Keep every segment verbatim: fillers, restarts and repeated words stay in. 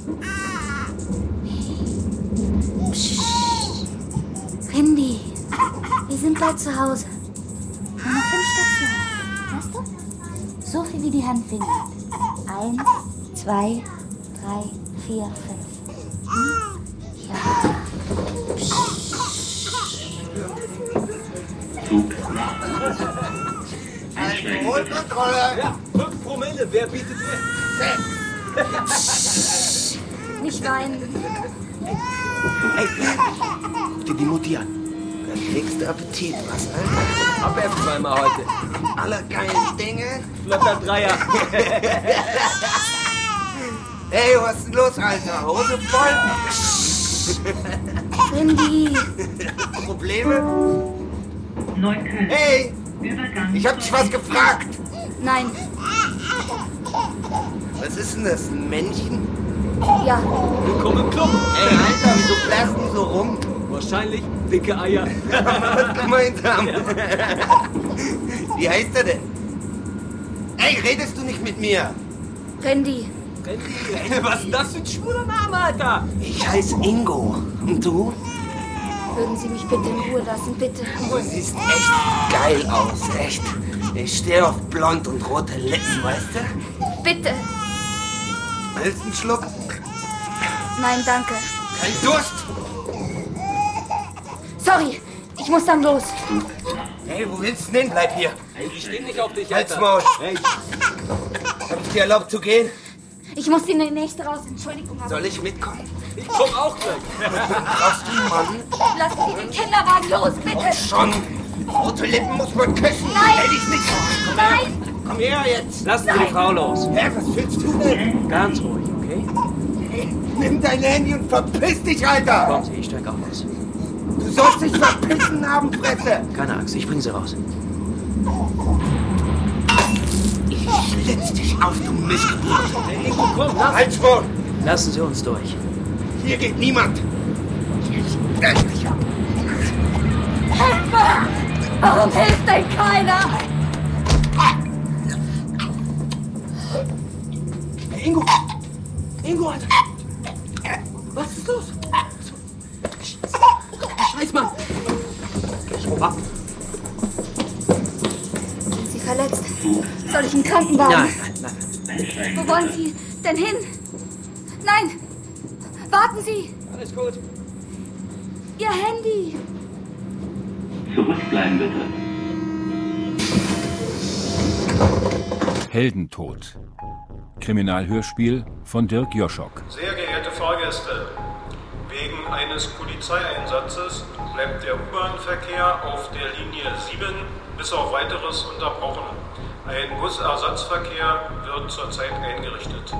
Psst. Randy, wir sind bald zu Hause. Nur noch fünf Stationen, weißt du? So viel wie die Hand fingert. Eins, zwei, drei, vier, fünf. Hm? Ja. Alkoholkontrolle! Ja, fünf Promille. Wer bietet mir? Sechs. Nicht weinen. Hey, guck dir die Mutti an. Der kriegste Appetit, was, Alter? Hab erst zweimal heute. Alle geilen Dinge. Flotter Dreier. Hey, was ist denn los, Alter? Hose voll? Randy. Probleme? Neukölln. Hey, ich hab dich was gefragt. Nein. Was ist denn das, ein Männchen? Ja. Willkommen im Club. Ey, Alter, wieso bläst du so rum? Wahrscheinlich dicke Eier. Was gemeinsam. Wie heißt er denn? Ey, redest du nicht mit mir? Randy. Randy, was ist denn das für ein schwuler Name, Alter? Ich heiße Ingo. Und du? Würden Sie mich bitte in Ruhe lassen, bitte? Du siehst echt geil aus, echt. Ich stehe auf blond und rote Lippen, weißt du? Bitte. Willst du einen Schluck? Nein, danke. Kein Durst? Sorry, ich muss dann los. Hey, wo willst du denn? Bleib hier. Ey, ich steh nicht auf dich, Halt's Alter. Maul. Hey, Hab ich dir erlaubt zu gehen? Ich muss in die nächste raus. Entschuldigung, aber... Soll ich mitkommen? ich komm auch gleich. Brauchst du einen Mann? Lassen Sie den Kinderwagen los, bitte. Schon. Rote Lippen muss man küssen. Nein. Hätte ich nicht. Komm Nein. her. Komm her jetzt. Lassen Sie die Frau los. Hä, was willst du denn? Ganz ruhig, okay? Hey, nimm dein Handy und verpiss dich, Alter. Kommen Sie, ich steig auch aus. Du sollst dich verpissen, Abendfresse. Keine Angst, ich bring sie raus. Ich schlitz dich auf, du Missgeburt. Hey, Ingo, komm, lass. Halt's Maul. Lassen Sie uns durch. Hier geht niemand. Ich brech dich ab. Hilfe! Warum hilft denn keiner? Hey, Ingo! Ingo, Alter! Was ist los? Scheiß, Mann! Opa. Sind Sie verletzt? Soll ich einen Krankenwagen? Nein, nein, nein. Wo wollen Sie denn hin? Nein! Warten Sie! Alles gut. Ihr Handy! Zurückbleiben bitte. Heldentod. Kriminalhörspiel von Dirk Joschock. Sehr geehrte Fahrgäste, wegen eines Polizeieinsatzes bleibt der U-Bahn-Verkehr auf der Linie sieben bis auf weiteres unterbrochen. Ein Busersatzverkehr wird zurzeit eingerichtet.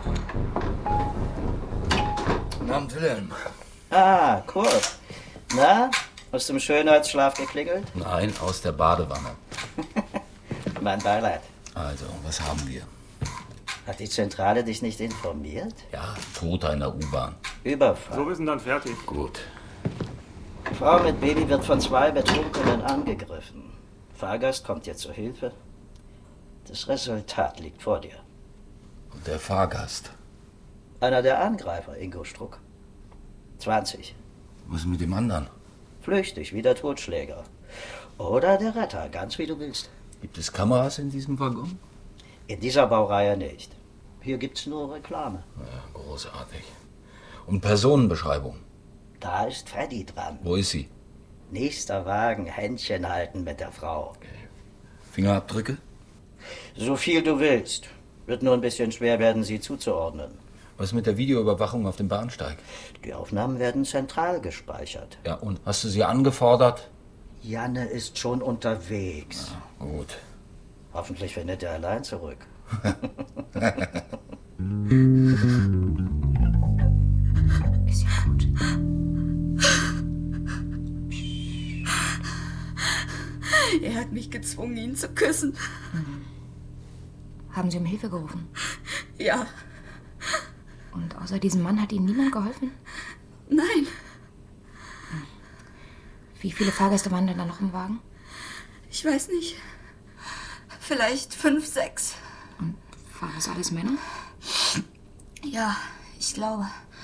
Guten Abend, Wilhelm. Ah, cool. Na, aus dem Schönheitsschlaf geklingelt? Nein, aus der Badewanne. Mein Beileid. Also, was haben wir? Hat die Zentrale dich nicht informiert? Ja, Toter in der U-Bahn. Überfall. So, wir sind dann fertig. Gut. Frau mit Baby wird von zwei Betrunkenen angegriffen. Fahrgast kommt ihr zur Hilfe. Das Resultat liegt vor dir. Und der Fahrgast? Einer der Angreifer, Ingo Struck. zwanzig. Was ist mit dem anderen? Flüchtig, wie der Totschläger. Oder der Retter, ganz wie du willst. Gibt es Kameras in diesem Waggon? In dieser Baureihe nicht. Hier gibt's nur Reklame. Ja, großartig. Und Personenbeschreibung? Da ist Freddy dran. Wo ist sie? Nächster Wagen, Händchen halten mit der Frau. Fingerabdrücke? So viel du willst. Wird nur ein bisschen schwer werden, sie zuzuordnen. Was mit der Videoüberwachung auf dem Bahnsteig? Die Aufnahmen werden zentral gespeichert. Ja, und hast du sie angefordert? Janne ist schon unterwegs. Ja, gut. Hoffentlich findet er allein zurück. Ist ja gut. Er hat mich gezwungen, ihn zu küssen. Haben Sie um Hilfe gerufen? Ja. Und außer diesem Mann hat Ihnen niemand geholfen? Nein. Wie viele Fahrgäste waren denn da noch im Wagen? Ich weiß nicht. Vielleicht fünf, sechs. Und waren das alles Männer? Ja, Ich glaube.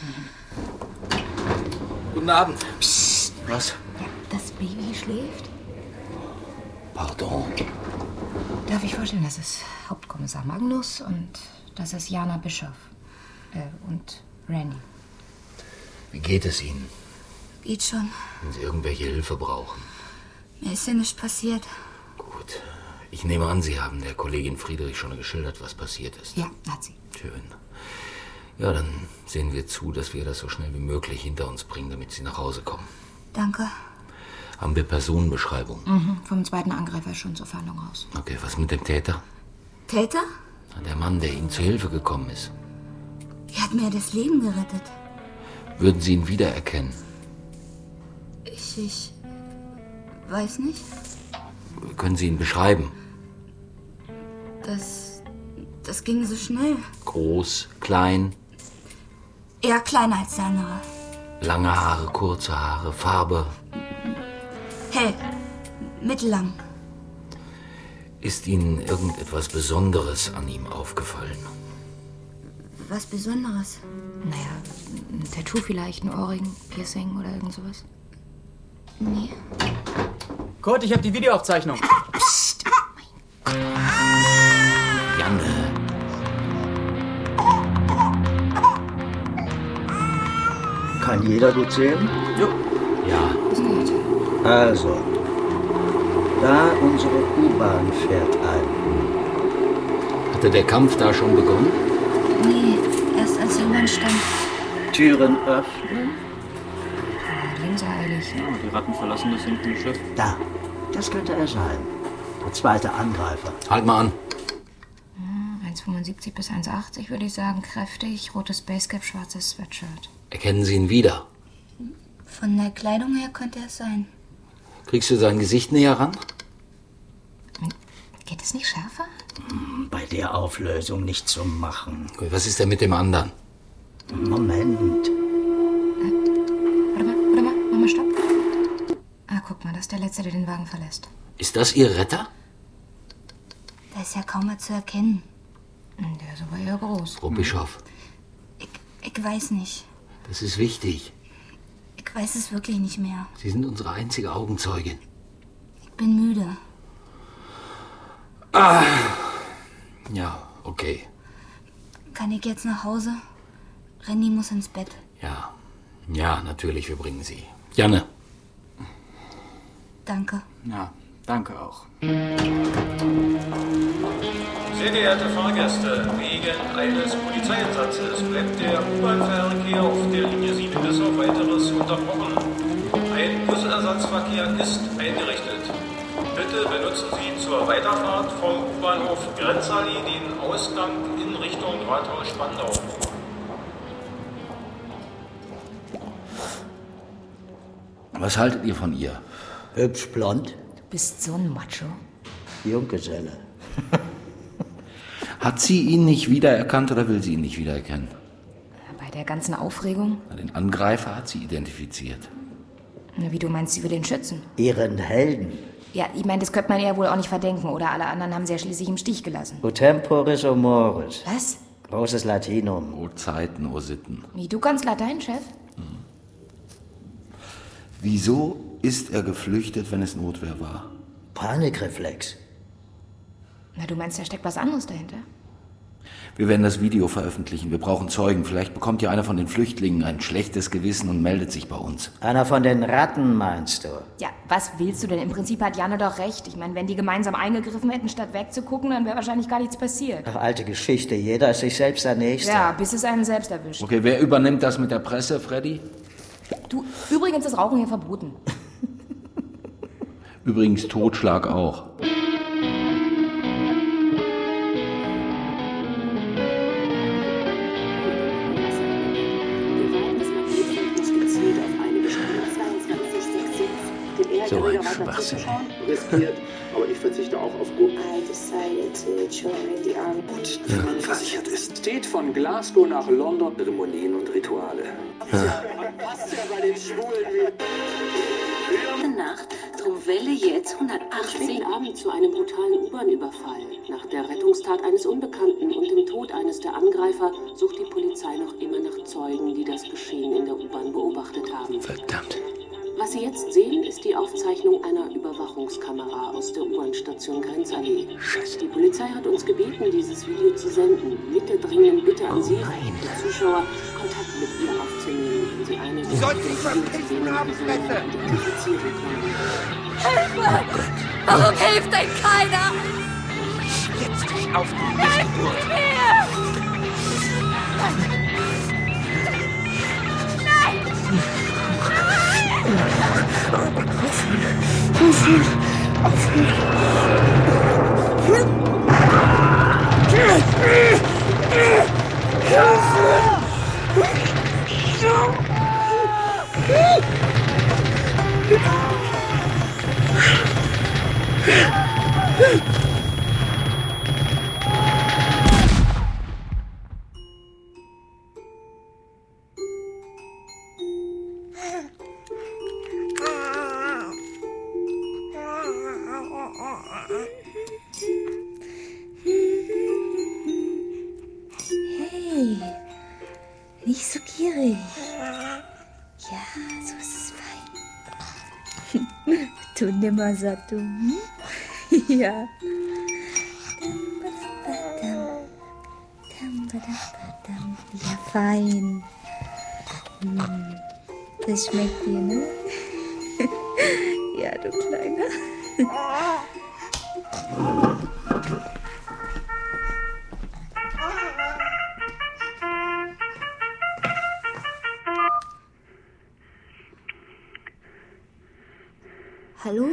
Guten Abend. Psst. Was? Ja, das Baby schläft. Pardon. Darf ich vorstellen, das ist Hauptkommissar Magnus und das ist Jana Bischof. Äh, und Randy. Wie geht es Ihnen? Geht schon. Wenn Sie irgendwelche Hilfe brauchen. Mir ist ja nichts passiert. Gut. Ich nehme an, Sie haben der Kollegin Friedrich schon geschildert, was passiert ist. Ja, hat sie. Schön. Ja, dann sehen wir zu, dass wir das so schnell wie möglich hinter uns bringen, damit Sie nach Hause kommen. Danke. Haben wir Personenbeschreibung? Mhm, vom zweiten Angreifer ist schon zur Fahndung raus. Okay, was mit dem Täter? Täter? Der Mann, der Ihnen zur Hilfe gekommen ist. Er hat mir das Leben gerettet. Würden Sie ihn wiedererkennen? Ich, ich weiß nicht. Können Sie ihn beschreiben? Das, das ging so schnell. Groß, klein, Eher kleiner als der andere. lange Haare, kurze Haare, Farbe. Hell. Mittellang. Ist Ihnen irgendetwas Besonderes an ihm aufgefallen? Was Besonderes? Naja, ein Tattoo vielleicht, ein Ohrring, Piercing oder irgend sowas. Nee. Kurt, ich habe die Videoaufzeichnung. Psst. Janne. Kann jeder gut sehen? Jo. Ja. Also, da unsere U-Bahn fährt ein. Hatte der Kampf da schon begonnen? Nee, erst als jemand stand. Türen öffnen. Linkseilig. Ja, die Ratten verlassen das sinkende Schiff. Da, das könnte er sein. Der zweite Angreifer. Halt mal an. eins Komma fünfundsiebzig bis eins Komma achtzig würde ich sagen. Kräftig, rotes Basecap, schwarzes Sweatshirt. Erkennen Sie ihn wieder? Von der Kleidung her könnte er es sein. Kriegst du sein Gesicht näher ran? Geht es nicht schärfer? Bei der Auflösung nicht zu machen. Was ist denn mit dem anderen? Moment. Warte mal, warte mal, mach mal Stopp. Ah, guck mal, das ist der Letzte, der den Wagen verlässt. Ist das Ihr Retter? Der ist ja kaum mehr zu erkennen. Der ist aber eher groß. Frau Bischof, Ich, ich weiß nicht. das ist wichtig. Ich weiß es wirklich nicht mehr. Sie sind unsere einzige Augenzeugin. Ich bin müde. Ja, okay. Kann ich jetzt nach Hause? Randy muss ins Bett. Ja, ja, natürlich, wir bringen Sie. Janne. Danke. Ja, danke auch. Sehr geehrte Fahrgäste, wegen eines Polizeieinsatzes bleibt der U-Bahn-Verkehr auf der Linie sieben bis auf Weiteres unterbrochen. Ein Busersatzverkehr ist eingerichtet. Bitte benutzen Sie zur Weiterfahrt vom U-Bahnhof Grenzallee den Ausgang in Richtung Rathaus Spandau. Was haltet ihr von ihr? Hübsch blond, Du bist so ein Macho. Junggeselle. Hat sie ihn nicht wiedererkannt oder will sie ihn nicht wiedererkennen? Bei der ganzen Aufregung? Den Angreifer hat sie identifiziert. Na, wie du meinst, sie will ihn schützen? Ihren Helden. Ja, ich meine, das könnte man ihr wohl auch nicht verdenken. Oder alle anderen haben sie ja schließlich im Stich gelassen. O temporis o mores. Was? Großes Latinum. O Zeiten, o Sitten. Wie, du kannst Latein, Chef? Wieso ist er geflüchtet, wenn es Notwehr war? Panikreflex. Na, du meinst, da steckt was anderes dahinter? Wir werden das Video veröffentlichen. Wir brauchen Zeugen. Vielleicht bekommt ja einer von den Flüchtlingen ein schlechtes Gewissen und meldet sich bei uns. Einer von den Ratten, meinst du? Ja, was willst du denn? Im Prinzip hat Janne doch recht. Ich meine, wenn die gemeinsam eingegriffen hätten, statt wegzugucken, dann wäre wahrscheinlich gar nichts passiert. Ach, alte Geschichte. Jeder ist sich selbst der Nächste. Ja, bis es einen selbst erwischt. Okay, wer übernimmt das mit der Presse, Freddy? Du, übrigens ist Rauchen hier verboten. Übrigens Totschlag auch. So ein Schwachsinn. Riskiert, aber ich verzichte auch auf gut. Und wenn man versichert ist. Steht von Glasgow nach London. Zeremonien und Rituale. Passt ja bei den Schwulen. Nacht, drum Welle jetzt hundertachtzig. Späten Abend zu einem brutalen U-Bahn-Überfall. Nach der Rettungstat eines Unbekannten und dem Tod eines der Angreifer sucht die Polizei noch immer nach Zeugen, die das Geschehen in der U-Bahn beobachtet haben. Verdammt. Was Sie jetzt sehen, ist die Aufzeichnung einer Überwachungskamera aus der U-Bahn-Station Grenzallee. Scheiße. Die Polizei hat uns gebeten, dieses Video zu senden. Mit der dringenden Bitte an Sie, die Zuschauer, Kontakt mit ihr aufzunehmen, wenn Sie eine Sie sollten sich verpissen, Arschlöcher! identifizieren können. Hilfe! Warum hilft denn keiner? Jetzt dich auf die Missgeburt! Hey, nicht so gierig. Ja, so ist es fein. Du Nimmersatt, du. Hm? Ja. Ja, fein. Hm. Das schmeckt dir, ne? Ja, du Kleiner. Hallo?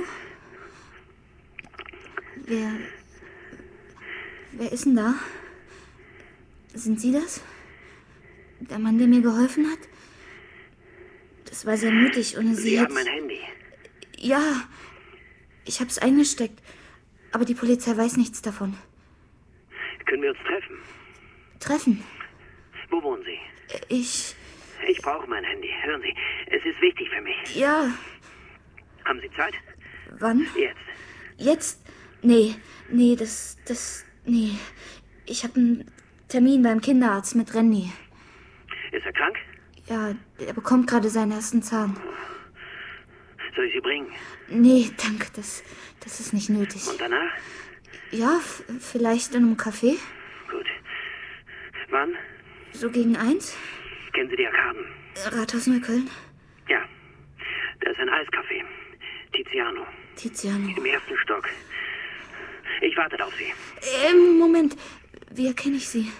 Wer... Wer ist denn da? Sind Sie das? Der Mann, der mir geholfen hat? Das war sehr mutig, ohne Sie Sie jetzt... haben mein Handy. Ja, ich hab's eingesteckt. Aber die Polizei weiß nichts davon. Können wir uns treffen? Treffen? Wo wohnen Sie? Ich... Ich brauche mein Handy. Hören Sie, es ist wichtig für mich. Ja. Haben Sie Zeit? Wann? Jetzt. Jetzt? Nee, nee, das... das... Nee. Ich habe einen Termin beim Kinderarzt mit Randy. Ist er krank? Ja, er bekommt gerade seinen ersten Zahn. Soll ich Sie bringen? Nee, danke, das, das ist nicht nötig. Und danach? Ja, f- vielleicht in einem Café. Gut. Wann? So gegen eins. Kennen Sie die Arkaden? Rathaus Neukölln. Ja. Da ist ein Eiscafé. Tiziano. Tiziano. Im ersten Stock. Ich warte auf Sie. Ähm, Moment. Wie erkenne ich Sie?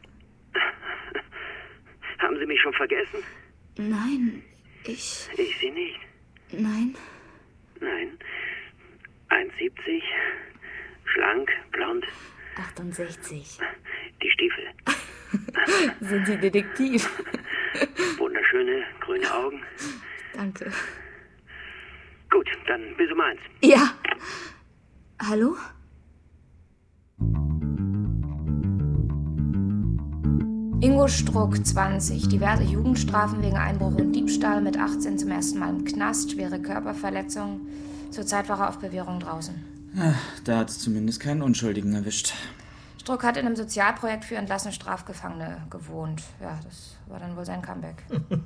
Haben Sie mich schon vergessen? Nein, ich... Ich Sie nicht. Nein. Nein. eins Komma siebzig. Schlank, blond. achtundsechzig. Die Stiefel. Sind Sie Detektiv? Wunderschöne, grüne Augen. Danke. Gut, dann bis um eins. Ja. Hallo? Ingo Struck, zwanzig, diverse Jugendstrafen wegen Einbruch und Diebstahl, mit achtzehn zum ersten Mal im Knast, schwere Körperverletzung. Zurzeit war er auf Bewährung draußen. Ach, da hat es zumindest keinen Unschuldigen erwischt. Struck hat in einem Sozialprojekt für entlassene Strafgefangene gewohnt. Ja, das war dann wohl sein Comeback.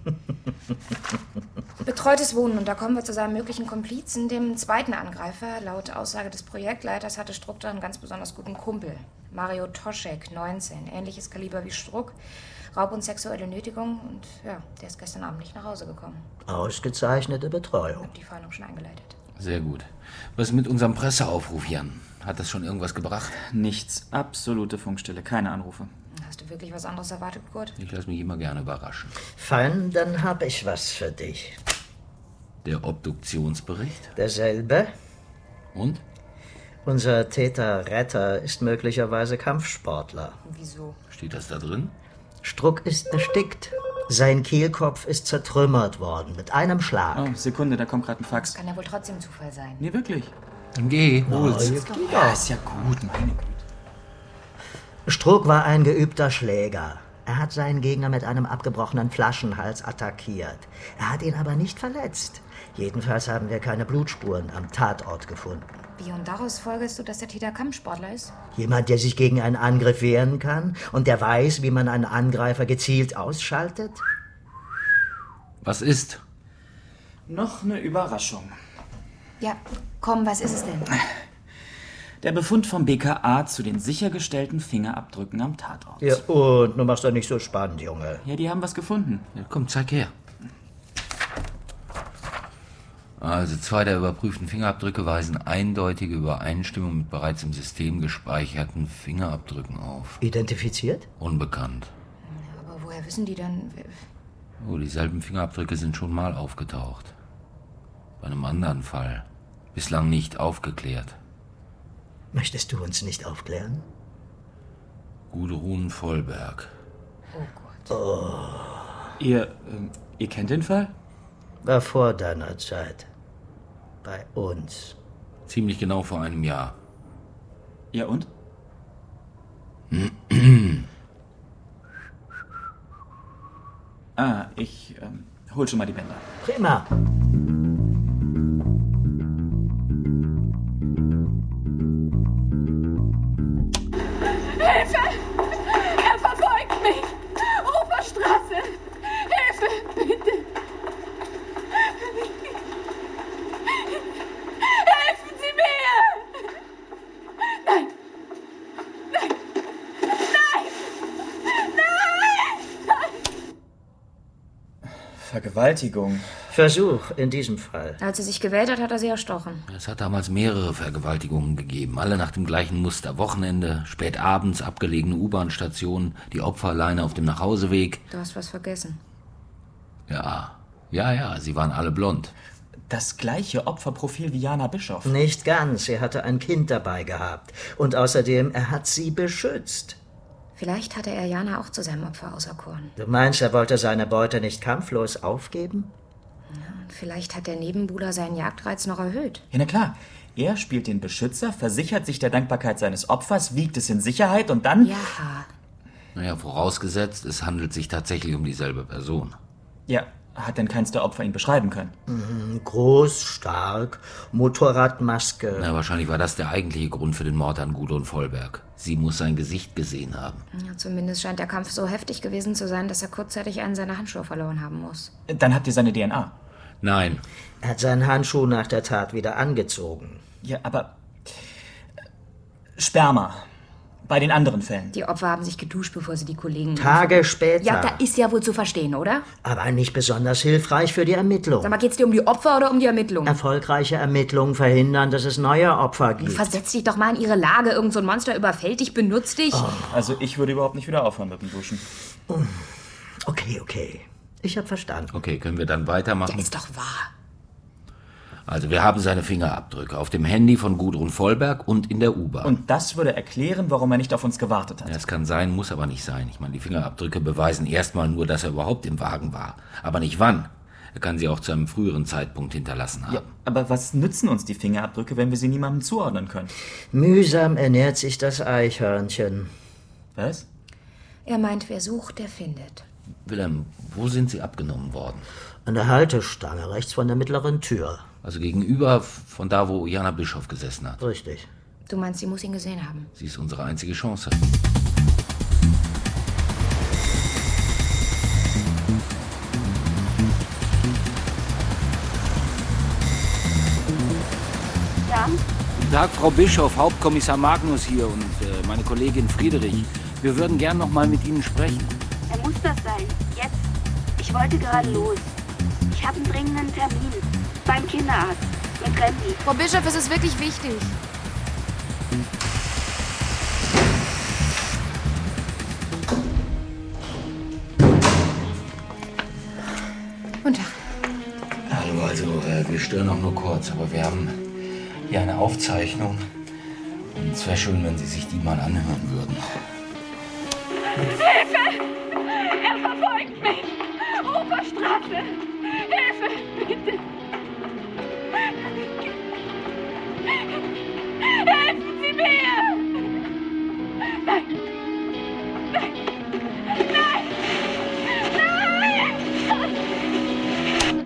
Betreutes Wohnen, und da kommen wir zu seinem möglichen Komplizen, dem zweiten Angreifer. Laut Aussage des Projektleiters hatte Struck da einen ganz besonders guten Kumpel. Mario Toschek, neunzehn, ähnliches Kaliber wie Struck, Raub und sexuelle Nötigung, und ja, der ist gestern Abend nicht nach Hause gekommen. Ausgezeichnete Betreuung. Hab die Fahndung schon eingeleitet. Sehr gut. Was mit unserem Presseaufruf, Jan? Hat das schon irgendwas gebracht? Nichts. Absolute Funkstille. Keine Anrufe. Hast du wirklich was anderes erwartet, Kurt? Ich lasse mich immer gerne überraschen. Fein, dann hab ich was für dich. Der Obduktionsbericht? Derselbe. Und? Unser Täter-Retter ist möglicherweise Kampfsportler. Wieso? Steht das da drin? Struck ist erstickt. Sein Kehlkopf ist zertrümmert worden, mit einem Schlag. Oh, Sekunde, da kommt gerade ein Fax. Kann ja wohl trotzdem Zufall sein. Nee, wirklich. Dann geh, hol's. Oh, ja, ist ja gut, meine Güte. Struck war ein geübter Schläger. Er hat seinen Gegner mit einem abgebrochenen Flaschenhals attackiert. Er hat ihn aber nicht verletzt. Jedenfalls haben wir keine Blutspuren am Tatort gefunden. Wie, und daraus folgerst du, dass der Täter Kampfsportler ist? Jemand, der sich gegen einen Angriff wehren kann und der weiß, wie man einen Angreifer gezielt ausschaltet? Was ist? Noch eine Überraschung. Ja, komm, was ist es denn? Der Befund vom B K A zu den sichergestellten Fingerabdrücken am Tatort. Ja, und du machst doch nicht so spannend, Junge. Ja, die haben was gefunden. Ja, komm, zeig her. Also zwei der überprüften Fingerabdrücke weisen eindeutige Übereinstimmung mit bereits im System gespeicherten Fingerabdrücken auf. Identifiziert? Unbekannt. Aber woher wissen die dann? Oh, dieselben Fingerabdrücke sind schon mal aufgetaucht. Bei einem anderen Fall. Bislang nicht aufgeklärt. Möchtest du uns nicht aufklären? Gudrun Vollberg. Oh Gott. Oh. Ihr, ähm, ihr kennt den Fall? War vor deiner Zeit. Bei uns. Ziemlich genau vor einem Jahr. Ja, und? ah, ich ähm, hol schon mal die Bänder. Prima. Hilfe! Er verfolgt mich! Uferstraße! Hilfe, bitte! Helfen Sie mir! Nein! Nein! Nein! Nein! Nein! Vergewaltigung. Versuch in diesem Fall. Als sie sich gewehrt hat, hat er sie erstochen. Es hat damals mehrere Vergewaltigungen gegeben, alle nach dem gleichen Muster. Wochenende, spät abends, abgelegene U-Bahn-Stationen, die Opfer alleine auf dem Nachhauseweg. Du hast was vergessen. Ja, ja, ja, sie waren alle blond. Das gleiche Opferprofil wie Jana Bischof. Nicht ganz, er hatte ein Kind dabei gehabt. Und außerdem, er hat sie beschützt. Vielleicht hatte er Jana auch zu seinem Opfer auserkoren. Du meinst, er wollte seine Beute nicht kampflos aufgeben? Ja, und vielleicht hat der Nebenbuhler seinen Jagdreiz noch erhöht. Ja, na klar. Er spielt den Beschützer, versichert sich der Dankbarkeit seines Opfers, wiegt es in Sicherheit und dann... Ja. Naja, vorausgesetzt, es handelt sich tatsächlich um dieselbe Person. Ja, hat denn keins der Opfer ihn beschreiben können? Mhm, groß, stark, Motorradmaske. Na, wahrscheinlich war das der eigentliche Grund für den Mord an Gudrun Vollberg. Sie muss sein Gesicht gesehen haben. Ja, zumindest scheint der Kampf so heftig gewesen zu sein, dass er kurzzeitig einen seiner Handschuhe verloren haben muss. Dann habt ihr seine D N A. Nein. Er hat seinen Handschuh nach der Tat wieder angezogen. Ja, aber... Sperma. Bei den anderen Fällen. Die Opfer haben sich geduscht, bevor sie die Kollegen... Tage später. Ja, da ist ja wohl zu verstehen, oder? Aber nicht besonders hilfreich für die Ermittlung. Sag mal, geht's dir um die Opfer oder um die Ermittlungen? Erfolgreiche Ermittlungen verhindern, dass es neue Opfer gibt. Versetz dich doch mal in ihre Lage. Irgend so ein Monster überfällt dich, benutzt dich. Oh. Also ich würde überhaupt nicht wieder aufhören mit dem Duschen. Okay, okay. Ich hab verstanden. Okay, können wir dann weitermachen? Ja, ist doch wahr. Also wir haben seine Fingerabdrücke auf dem Handy von Gudrun Vollberg und in der U-Bahn. Und das würde erklären, warum er nicht auf uns gewartet hat. Ja, es kann sein, muss aber nicht sein. Ich meine, die Fingerabdrücke beweisen erstmal nur, dass er überhaupt im Wagen war. Aber nicht wann. Er kann sie auch zu einem früheren Zeitpunkt hinterlassen haben. Ja, aber was nützen uns die Fingerabdrücke, wenn wir sie niemandem zuordnen können? Mühsam ernährt sich das Eichhörnchen. Was? Er meint, wer sucht, der findet. Wilhelm, wo sind sie abgenommen worden? An der Haltestange, rechts von der mittleren Tür. Also gegenüber von da, wo Jana Bischof gesessen hat. Richtig. Du meinst, sie muss ihn gesehen haben? Sie ist unsere einzige Chance. Ja? Guten Tag, Frau Bischof, Hauptkommissar Magnus hier und äh, meine Kollegin Friederich. Wir würden gern noch mal mit Ihnen sprechen. Er muss das sein. Jetzt. Ich wollte gerade los. Ich habe einen dringenden Termin. Beim Kinderarzt. Mit Randy. Frau Bischof, es ist wirklich wichtig. Guten Tag. Hallo, also äh, wir stören auch nur kurz, aber wir haben hier eine Aufzeichnung. Und es wäre schön, wenn Sie sich die mal anhören würden. Hilfe! Er verfolgt mich! Uferstraße! Hilfe, bitte! Helfen Sie mir! Nein! Nein! Nein! Nein!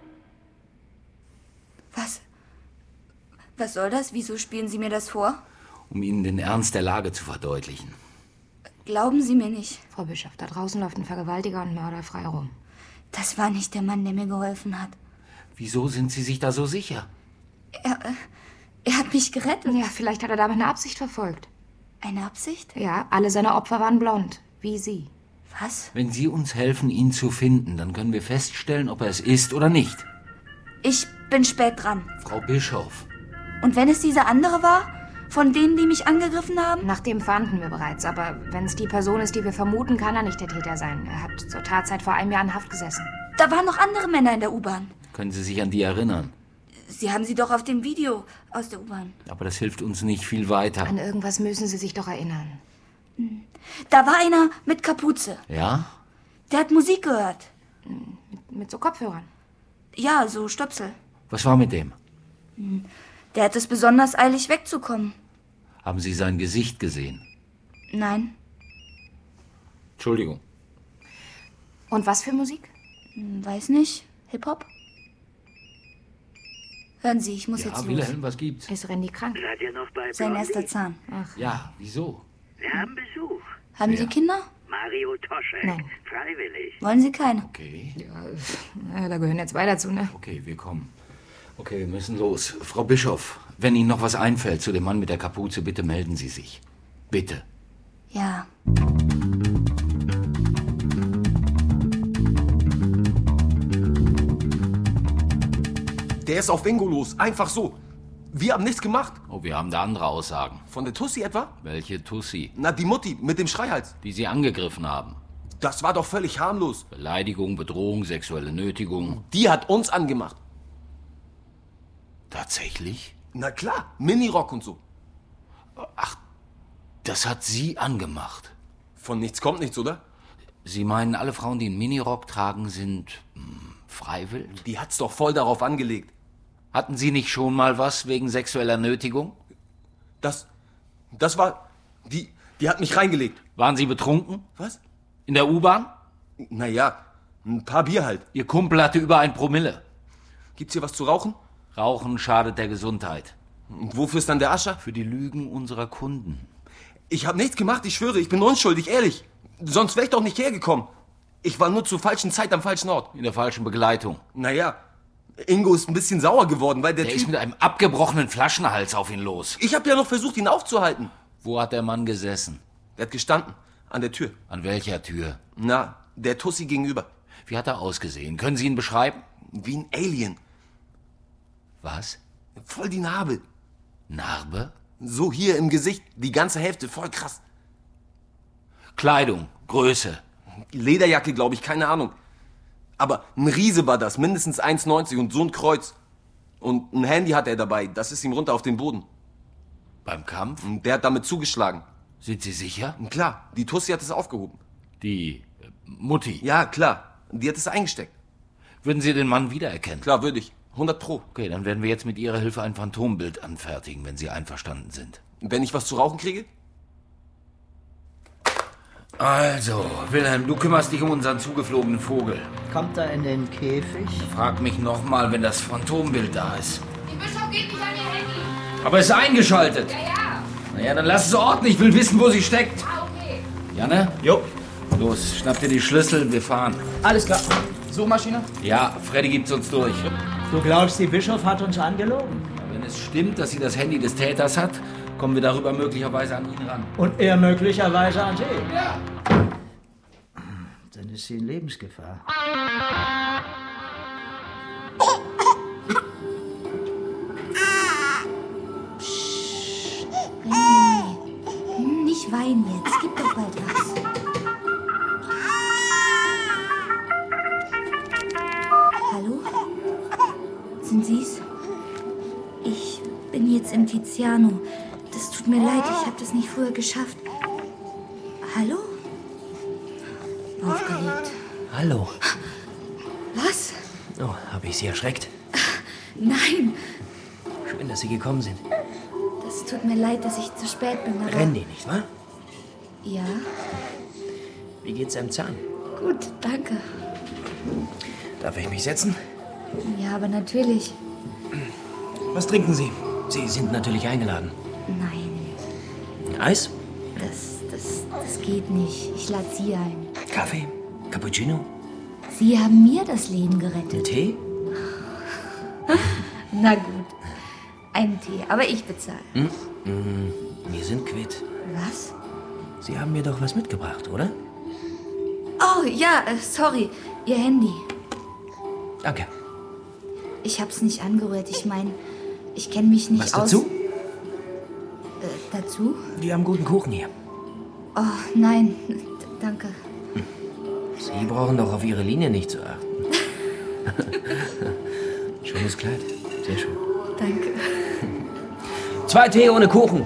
Was? Was soll das? Wieso spielen Sie mir das vor? Um Ihnen den Ernst der Lage zu verdeutlichen. Glauben Sie mir nicht. Frau Bischof, da draußen läuft ein Vergewaltiger und Mörder frei rum. Das war nicht der Mann, der mir geholfen hat. Wieso sind Sie sich da so sicher? Er, äh, er hat mich gerettet. Ja, vielleicht hat er damit eine Absicht verfolgt. Eine Absicht? Ja, alle seine Opfer waren blond, wie Sie. Was? Wenn Sie uns helfen, ihn zu finden, dann können wir feststellen, ob er es ist oder nicht. Ich bin spät dran. Frau Bischof. Und wenn es dieser andere war? Von denen, die mich angegriffen haben? Nach dem fahnden wir bereits. Aber wenn es die Person ist, die wir vermuten, kann er nicht der Täter sein. Er hat zur Tatzeit vor einem Jahr in Haft gesessen. Da waren noch andere Männer in der U-Bahn. Können Sie sich an die erinnern? Sie haben sie doch auf dem Video aus der U-Bahn. Aber das hilft uns nicht viel weiter. An irgendwas müssen Sie sich doch erinnern. Da war einer mit Kapuze. Ja? Der hat Musik gehört. Mit, mit so Kopfhörern? Ja, so Stöpsel. Was war mit dem? Der hat es besonders eilig wegzukommen. Haben Sie sein Gesicht gesehen? Nein. Entschuldigung. Und was für Musik? Weiß nicht. Hip-Hop? Hören Sie, ich muss ja, jetzt los. Wilhelm, was gibt's? Ist Randy krank? Seid ihr noch bei Sein Blondie? erster Zahn. Ach. Ja, wieso? Wir haben Besuch. Haben Ja. Sie Kinder? Mario Toschek. Nein. Freiwillig. Wollen Sie keine? Okay. Ja, da gehören jetzt zwei dazu, ne? Okay, wir kommen. Okay, wir müssen los. Frau Bischof, wenn Ihnen noch was einfällt zu dem Mann mit der Kapuze, bitte melden Sie sich. Bitte. Ja. Der ist auf Ingo los, einfach so. Wir haben nichts gemacht. Oh, wir haben da andere Aussagen. Von der Tussi etwa? Welche Tussi? Na, die Mutti mit dem Schreihals. Die Sie angegriffen haben. Das war doch völlig harmlos. Beleidigung, Bedrohung, sexuelle Nötigung. Die hat uns angemacht. Tatsächlich? Na klar, Minirock und so. Ach, das hat Sie angemacht. Von nichts kommt nichts, oder? Sie meinen, alle Frauen, die einen Minirock tragen, sind hm, freiwillig? Die hat's doch voll darauf angelegt. Hatten Sie nicht schon mal was wegen sexueller Nötigung? Das, das war, die, die hat mich reingelegt. Waren Sie betrunken? Was? In der U-Bahn? Naja, ein paar Bier halt. Ihr Kumpel hatte über ein Promille. Gibt's hier was zu rauchen? Rauchen schadet der Gesundheit. Und wofür ist dann der Ascher? Für die Lügen unserer Kunden. Ich habe nichts gemacht, ich schwöre, ich bin unschuldig, ehrlich. Sonst wäre ich doch nicht hergekommen. Ich war nur zur falschen Zeit am falschen Ort. In der falschen Begleitung. Naja, Ingo ist ein bisschen sauer geworden, weil der, Der Typ... ist mit einem abgebrochenen Flaschenhals auf ihn los. Ich habe ja noch versucht, ihn aufzuhalten. Wo hat der Mann gesessen? Der hat gestanden, an der Tür. An welcher Tür? Na, der Tussi gegenüber. Wie hat er ausgesehen? Können Sie ihn beschreiben? Wie ein Alien. Was? Voll die Narbe. Narbe? So hier im Gesicht, die ganze Hälfte, voll krass. Kleidung, Größe. Lederjacke, glaube ich, keine Ahnung. Aber ein Riese war das, mindestens eins neunzig und so ein Kreuz. Und ein Handy hat er dabei, das ist ihm runter auf den Boden. Beim Kampf? Und der hat damit zugeschlagen. Sind Sie sicher? Und klar, die Tussi hat es aufgehoben. Die äh, Mutti? Ja, klar. Die hat es eingesteckt. Würden Sie den Mann wiedererkennen? Klar, würde ich. hundert Pro. Okay, dann werden wir jetzt mit Ihrer Hilfe ein Phantombild anfertigen, wenn Sie einverstanden sind. Wenn ich was zu rauchen kriege? Also, Wilhelm, du kümmerst dich um unseren zugeflogenen Vogel. Kommt er in den Käfig? Frag mich nochmal, wenn das Phantombild da ist. Die Bischof geht nicht an ihr Handy. Aber es ist eingeschaltet. Ja, ja. Naja, dann lass es orten. Ich will wissen, wo sie steckt. Ah, okay. Janne? Jo. Los, schnapp dir die Schlüssel, wir fahren. Alles klar. Suchmaschine? Ja, Freddy gibt's uns durch. Du glaubst, die Bischof hat uns angelogen? Wenn es stimmt, dass sie das Handy des Täters hat, kommen wir darüber möglicherweise an ihn ran. Und er möglicherweise an sie? Ja. Dann ist sie in Lebensgefahr. Psst. René. Nicht weinen jetzt. Gib doch bald was. Hallo? Sind Sie's? Ich bin jetzt im Tiziano. Das tut mir leid, ich habe das nicht früher geschafft. Hallo? Aufgelegt. Hallo. Was? Oh, habe ich Sie erschreckt? Nein, Schön, dass Sie gekommen sind. das tut mir leid, dass ich zu spät bin, aber... Randy, nicht wahr? Ja, Wie geht's am Zahn? gut, danke. Darf ich mich setzen? Ja, aber natürlich. Was trinken Sie? Sie sind natürlich eingeladen. Nein, Eis? das, das, das geht nicht. Ich lade Sie ein. Kaffee? Cappuccino? Sie haben mir das Leben gerettet. Tee? Na gut. Einen Tee, aber ich bezahle. Hm? Hm, wir sind quitt. Was? Sie haben mir doch was mitgebracht, oder? Oh, ja, äh, sorry. Ihr Handy. Danke. Ich hab's nicht angerührt. Ich meine, ich kenne mich nicht was aus... dazu? Äh, dazu? Wir haben guten Kuchen hier. Oh, nein. D- danke. Sie brauchen doch auf Ihre Linie nicht zu achten. Schönes Kleid. Sehr schön. Danke. Zwei Tee ohne Kuchen.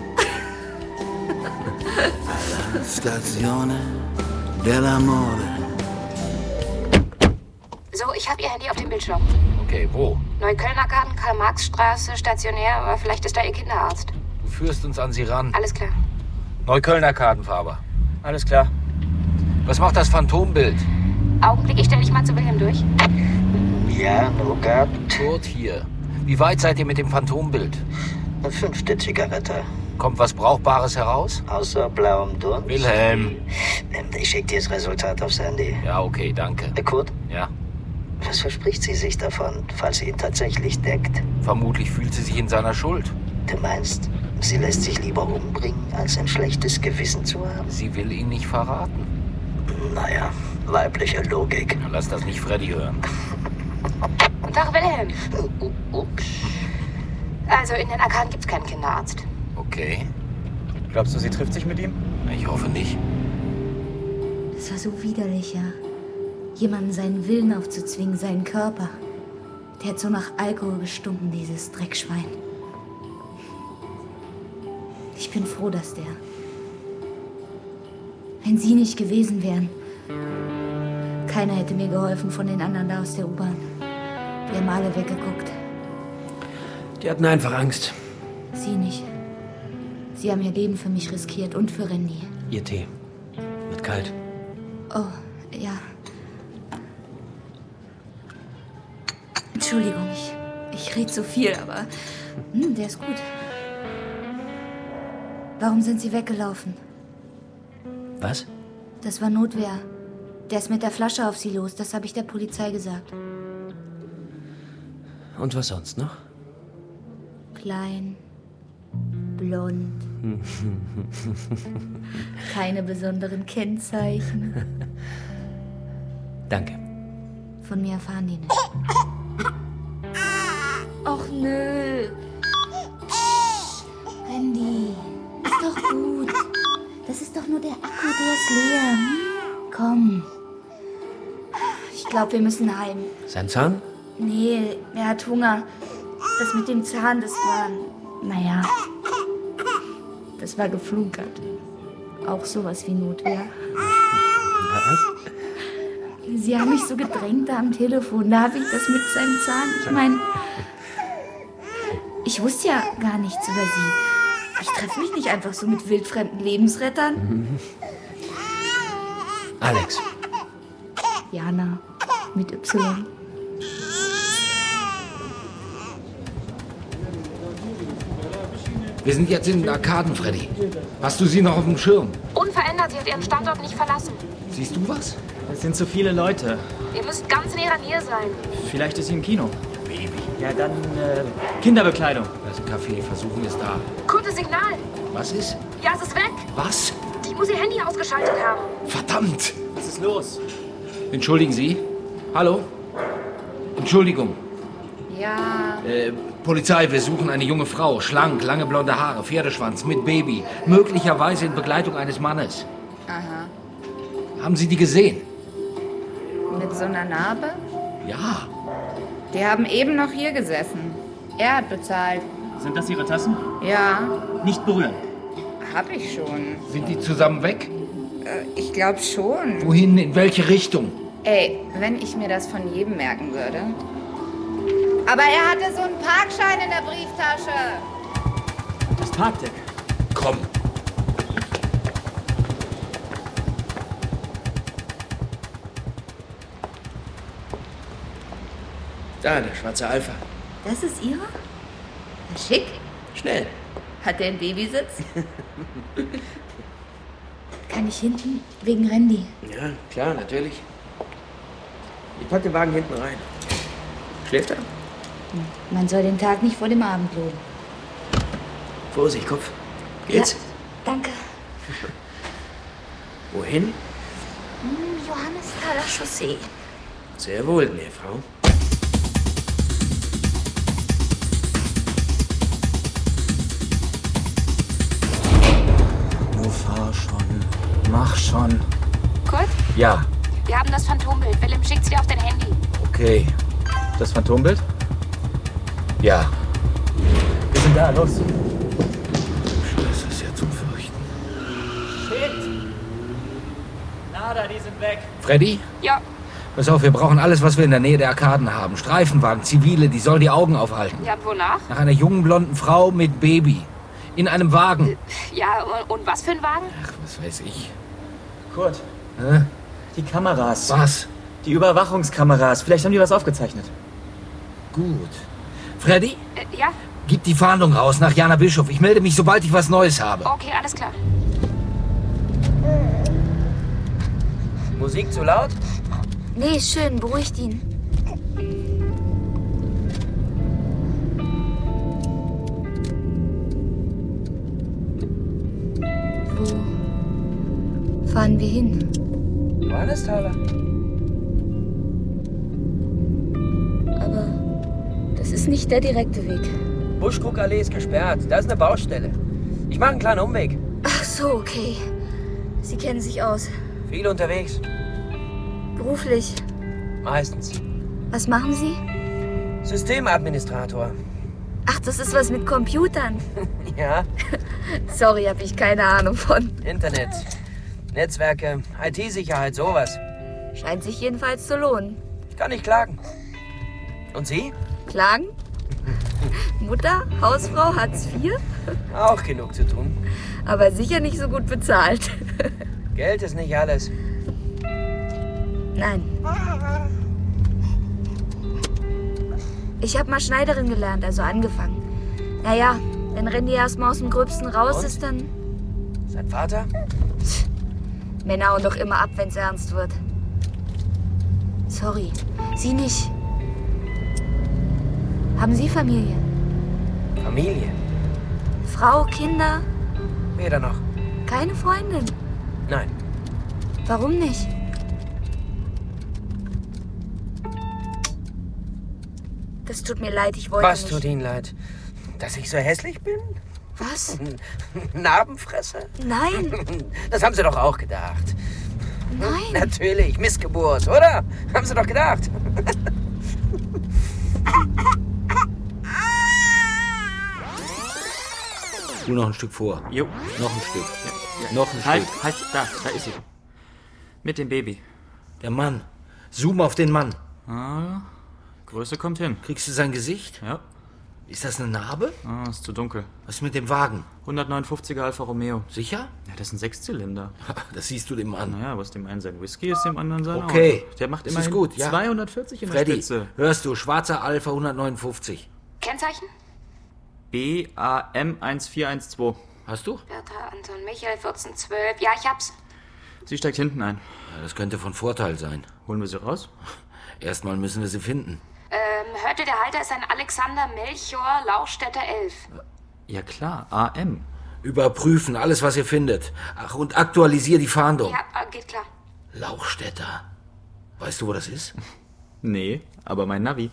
Stazione dell'amore. So, ich habe Ihr Handy auf dem Bildschirm. Okay, wo? Neuköllner Garten, Karl-Marx-Straße, stationär, aber vielleicht ist da Ihr Kinderarzt. Du führst uns an sie ran. Alles klar. Neuköllner Kartenfarber. Alles klar. Was macht das Phantombild? Augenblick, ich stelle dich mal zu Wilhelm durch. Ja, Nogat. Kurt hier. Wie weit seid ihr mit dem Phantombild? Eine fünfte Zigarette. Kommt was Brauchbares heraus? Außer blauem Dunst. Wilhelm. Ich schicke dir das Resultat aufs Handy. Ja, okay, danke. Kurt? Ja? Was verspricht sie sich davon, falls sie ihn tatsächlich deckt? Vermutlich fühlt sie sich in seiner Schuld. Du meinst, sie lässt sich lieber umbringen, als ein schlechtes Gewissen zu haben? Sie will ihn nicht verraten. Naja, weibliche Logik. Lass das nicht Freddy hören. Guten Tag, Wilhelm. Ups. Also, in den Arkaden gibt's keinen Kinderarzt. Okay. Glaubst du, sie trifft sich mit ihm? Ich hoffe nicht. Das war so widerlich, ja. Jemanden seinen Willen aufzuzwingen, seinen Körper. Der hat so nach Alkohol gestunken, dieses Dreckschwein. Ich bin froh, dass der... Wenn Sie nicht gewesen wären... Keiner hätte mir geholfen von den anderen da aus der U-Bahn. Die haben alle weggeguckt. Die hatten einfach Angst. Sie nicht. Sie haben ihr Leben für mich riskiert und für Randy. Ihr Tee. Wird kalt. Oh, ja. Entschuldigung, ich, ich rede so viel, aber hm, der ist gut. Warum sind Sie weggelaufen? Was? Das war Notwehr. Der ist mit der Flasche auf Sie los, das habe ich der Polizei gesagt. Und was sonst noch? Klein, blond, keine besonderen Kennzeichen. Danke. Von mir erfahren die nicht. Och nö. Randy, ist doch gut. Das ist doch nur der Akku, der ist leer. Hm? Komm. Ich glaube, wir müssen heim. Sein Zahn? Nee, er hat Hunger. Das mit dem Zahn, das war... Naja. Das war geflunkert. Auch sowas wie Notwehr. Was? Sie haben mich so gedrängt da am Telefon. Da habe ich das mit seinem Zahn. Ich meine... Ich wusste ja gar nichts über Sie. Ich treffe mich nicht einfach so mit wildfremden Lebensrettern. Alex. Jana. Mit Y. Wir sind jetzt in den Arkaden, Freddy. Hast du sie noch auf dem Schirm? Unverändert, sie hat ihren Standort nicht verlassen. Siehst du was? Es sind zu viele Leute. Ihr müsst ganz in ihrer Nähe sein. Vielleicht ist sie im Kino. Baby. Ja, dann äh, Kinderbekleidung. Das ist ein Café, versuchen wir es da. Gutes Signal. Was ist? Ja, es ist weg. Was? Die muss ihr Handy ausgeschaltet haben. Verdammt! Was ist los? Entschuldigen Sie? Hallo? Entschuldigung. Ja. Äh, Polizei, wir suchen eine junge Frau. Schlank, lange blonde Haare, Pferdeschwanz, mit Baby. Möglicherweise in Begleitung eines Mannes. Aha. Haben Sie die gesehen? Mit so einer Narbe? Ja. Die haben eben noch hier gesessen. Er hat bezahlt. Sind das Ihre Tassen? Ja. Nicht berühren. Hab ich schon. Sind die zusammen weg? Äh, ich glaube schon. Wohin? In welche Richtung? Ey, wenn ich mir das von jedem merken würde. Aber er hatte so einen Parkschein in der Brieftasche. Das Parkdeck. Komm. Da, der schwarze Alpha. Das ist Ihre? Na, schick. Schnell. Hat der einen Babysitz? Kann ich hinten? Wegen Randy. Ja, klar, natürlich. Ich pack den Wagen hinten rein. Schläft er? Man soll den Tag nicht vor dem Abend loben. Vorsicht, Kopf. Geht's? Ja, danke. Wohin? Hm, Johannesthaler Chaussee. Sehr wohl, Ehefrau. Oh, fahr schon. Mach schon. Kurt? Ja, Wir haben das Phantombild. Willem schickt's dir auf dein Handy. okay. Das Phantombild? Ja. Wir sind da, los. Das ist ja zum Fürchten. Shit! Nada, die sind weg. Freddy? Ja. Pass auf, wir brauchen alles, was wir in der Nähe der Arkaden haben. Streifenwagen, Zivile, die sollen die Augen aufhalten. Ja, wonach? Nach einer jungen, blonden Frau mit Baby. In einem Wagen. Ja, und, und was für ein Wagen? Ach, was weiß ich. Kurt, Hä? die Kameras. Was? Die Überwachungskameras. Vielleicht haben die was aufgezeichnet. Gut. Freddy? Äh, ja? Gib die Fahndung raus nach Jana Bischof. Ich melde mich, sobald ich was Neues habe. Okay, alles klar. Musik zu laut? Nee, schön, beruhigt ihn. Wo fahren wir hin? Johannesthaler. Aber das ist nicht der direkte Weg. Buschkrugallee ist gesperrt. Da ist eine Baustelle. Ich mache einen kleinen Umweg. Ach so, okay. Sie kennen sich aus. Viel unterwegs. Beruflich. Meistens. Was machen Sie? Systemadministrator. Ach, das ist was mit Computern. Ja. Sorry, habe ich keine Ahnung von. Internet. Netzwerke. I T-Sicherheit, sowas. Scheint sich jedenfalls zu lohnen. Ich kann nicht klagen. Und Sie? Klagen? Mutter, Hausfrau, Hartz vier? Auch genug zu tun. Aber sicher nicht so gut bezahlt. Geld ist nicht alles. Nein. Ich habe mal Schneiderin gelernt, also angefangen. Naja, wenn Randy erstmal aus dem Gröbsten raus Und? ist, dann... Sein Vater? Männer hauen doch immer ab, wenn's ernst wird. Sorry, Sie nicht. Haben Sie Familie? Familie? Frau, Kinder? Weder noch. Keine Freundin? Nein. Warum nicht? Das tut mir leid, ich wollte Was nicht. tut Ihnen leid? Dass ich so hässlich bin? Was? Narbenfresser? Nein. Das haben Sie doch auch gedacht. Nein. Natürlich, Missgeburt, oder? Haben Sie doch gedacht. Tu noch ein Stück vor. Jo. Noch ein Stück. Ja. Noch ein halt, Stück. Halt, da, da ist sie. Mit dem Baby. Der Mann. Zoom auf den Mann. Ah, Größe kommt hin. Kriegst du sein Gesicht? Ja. Ist das eine Narbe? Ah, ist zu dunkel. Was ist mit dem Wagen? hundertneunundfünfziger Alfa Romeo. Sicher? Ja, das ist ein Sechszylinder. Das siehst du dem an. Naja, was dem einen sein Whisky ist, dem anderen sein Okay. Auto. Der macht Das immerhin ist gut, ja. zweihundertvierzig in Freddy, der Spitze. hörst du, schwarzer Alpha hundertneunundfünfzig. Kennzeichen? B A M eins vier eins zwei. Hast du? Bertha, Anton, Michael, vierzehn zwölf. Ja, ich hab's. Sie steigt hinten ein. Ja, das könnte von Vorteil sein. Holen wir sie raus? Erstmal müssen wir sie finden. Ähm, hörte, der Halter ist ein Alexander Melchior Lauchstädter elf. Ja klar, A M. Überprüfen, alles was ihr findet. Ach, und aktualisier die Fahndung. Ja, äh, geht klar. Lauchstädter. Weißt du, wo das ist? Nee, aber mein Navi.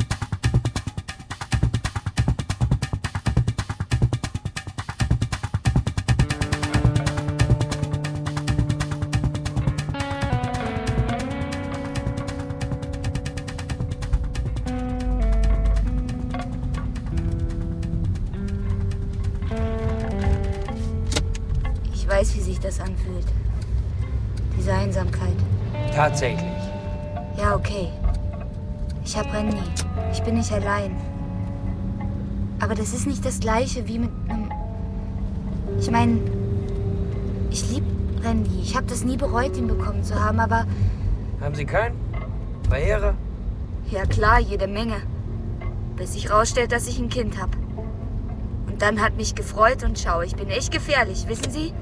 Ich weiß, wie sich das anfühlt. Diese Einsamkeit. Tatsächlich. Ja, okay. Ich hab Randy. Ich bin nicht allein. Aber das ist nicht das Gleiche wie mit einem... Ich meine, ich lieb Randy. Ich hab das nie bereut, ihn bekommen zu haben, aber... Haben Sie keinen? Verehrer? Ja klar, jede Menge. Bis sich rausstellt, dass ich ein Kind hab. Und dann hat mich gefreut und schau, ich bin echt gefährlich, wissen Sie?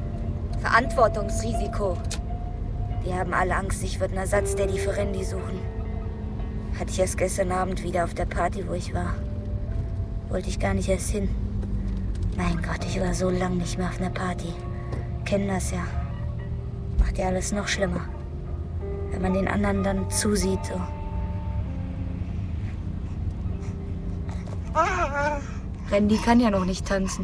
Verantwortungsrisiko. Die haben alle Angst, ich würde ein Ersatzdaddy für Randy suchen. Hatte ich erst gestern Abend wieder auf der Party, wo ich war. Wollte ich gar nicht erst hin. Mein Gott, ich war so lange nicht mehr auf einer Party. Kennen das ja. Macht ja alles noch schlimmer. Wenn man den anderen dann zusieht, so. Randy kann ja noch nicht tanzen.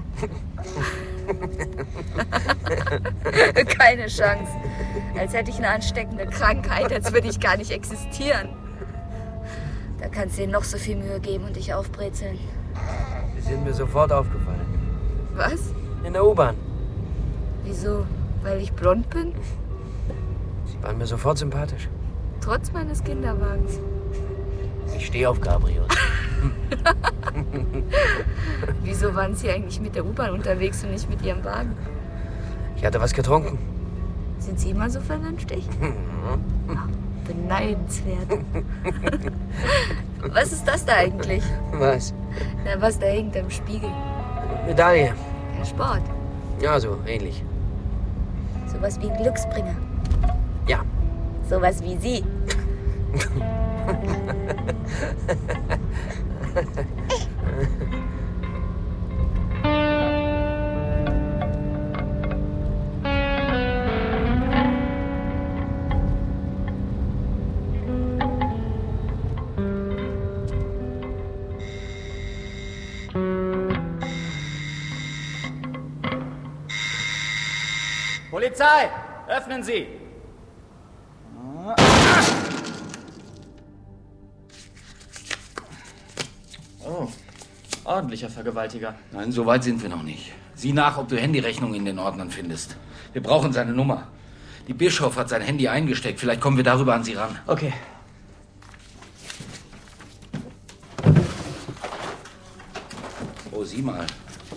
Keine Chance. Als hätte ich eine ansteckende Krankheit, als würde ich gar nicht existieren. Da kannst du dir noch so viel Mühe geben und dich aufbrezeln. Die sind mir sofort aufgefallen. Was? In der U-Bahn. Wieso? Weil ich blond bin? Sie waren mir sofort sympathisch. Trotz meines Kinderwagens. Ich stehe auf Cabrios. Wieso waren Sie eigentlich mit der U-Bahn unterwegs und nicht mit Ihrem Wagen? Ich hatte was getrunken. Sind Sie immer so vernünftig? Ach, beneidenswert. Was ist das da eigentlich? Was? Na, was da hängt am Spiegel? Medaille. Ja, Sport. Ja, so ähnlich. Sowas wie ein Glücksbringer. Ja. Sowas wie Sie. Polizei! Öffnen Sie! Oh, ordentlicher Vergewaltiger. Nein, so weit sind wir noch nicht. Sieh nach, ob du Handyrechnungen in den Ordnern findest. Wir brauchen seine Nummer. Die Bischof hat sein Handy eingesteckt. Vielleicht kommen wir darüber an sie ran. Okay. Oh, sieh mal.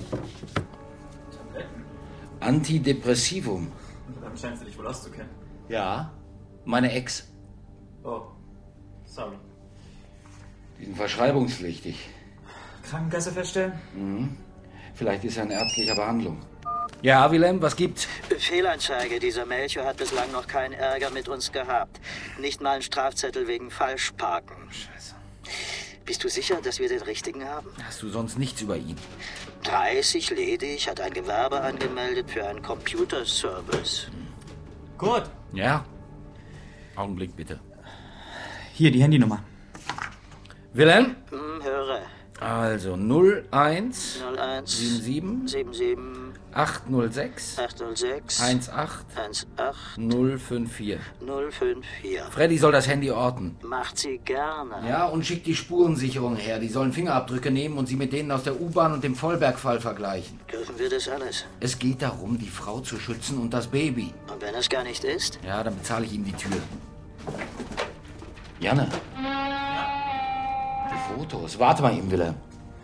Antidepressivum. Damit scheinst du dich wohl auszukennen. Ja, meine Ex. Oh, sorry. Die sind verschreibungspflichtig. Krankenkasse feststellen? Mhm. Vielleicht ist er in ärztlicher Behandlung. Ja, Wilhelm, was gibt's? Fehlanzeige. Dieser Melchior hat bislang noch keinen Ärger mit uns gehabt. Nicht mal einen Strafzettel wegen Falschparken. Scheiße. Bist du sicher, dass wir den richtigen haben? Hast du sonst nichts über ihn? dreißig ledig, hat ein Gewerbe angemeldet für einen Computerservice. Gut. Ja. Augenblick bitte. Hier, die Handynummer. Wilhelm? Hm, höre. Also null eins null eins sieben sieben sieben sieben acht null sechs acht null sechs eins acht eins acht null fünf vier. null fünf vier. Freddy soll das Handy orten. Macht sie gerne. Ja, und schickt die Spurensicherung her. Die sollen Fingerabdrücke nehmen und sie mit denen aus der U-Bahn und dem Vollberg-Fall vergleichen. Dürfen wir das alles? Es geht darum, die Frau zu schützen und das Baby. Und wenn es gar nicht ist? Ja, dann bezahle ich ihm die Tür. Janne. Die Fotos. Warte mal eben, Wilhelm.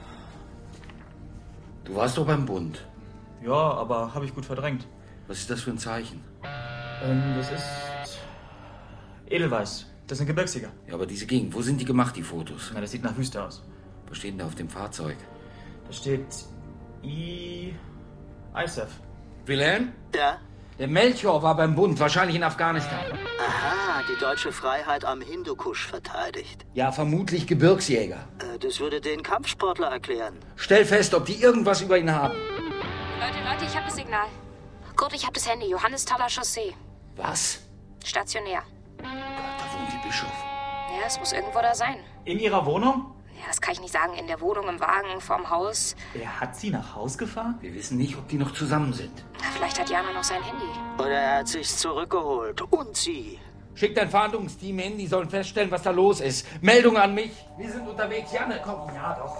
Du warst doch beim Bund. Ja, aber habe ich gut verdrängt. Was ist das für ein Zeichen? Ähm, das ist Edelweiß. Das sind Gebirgsjäger. Ja, aber diese Gegend, wo sind die gemacht, die Fotos? Na, das sieht nach Wüste aus. Was steht denn da auf dem Fahrzeug? Da steht I... I S A F. Wilhelm? Ja? Der Melchior war beim Bund, wahrscheinlich in Afghanistan. Aha, die deutsche Freiheit am Hindukusch verteidigt. Ja, vermutlich Gebirgsjäger. Äh, das würde den Kampfsportler erklären. Stell fest, ob die irgendwas über ihn haben. Leute, Leute, ich habe das Signal. Kurt, ich habe das Handy. Johannesthaler Chaussee. Was? Stationär. Da wohnt die Bischof. Ja, es muss irgendwo da sein. In ihrer Wohnung? Ja, das kann ich nicht sagen. In der Wohnung, im Wagen, vorm Haus. Er hat sie nach Haus gefahren? Wir wissen nicht, ob die noch zusammen sind. Na, vielleicht hat Jana noch sein Handy. Oder er hat sich's zurückgeholt. Und sie. Schickt ein Fahndungsteam hin, die sollen feststellen, was da los ist. Meldung an mich. Wir sind unterwegs. Janne, komm. Ja, doch.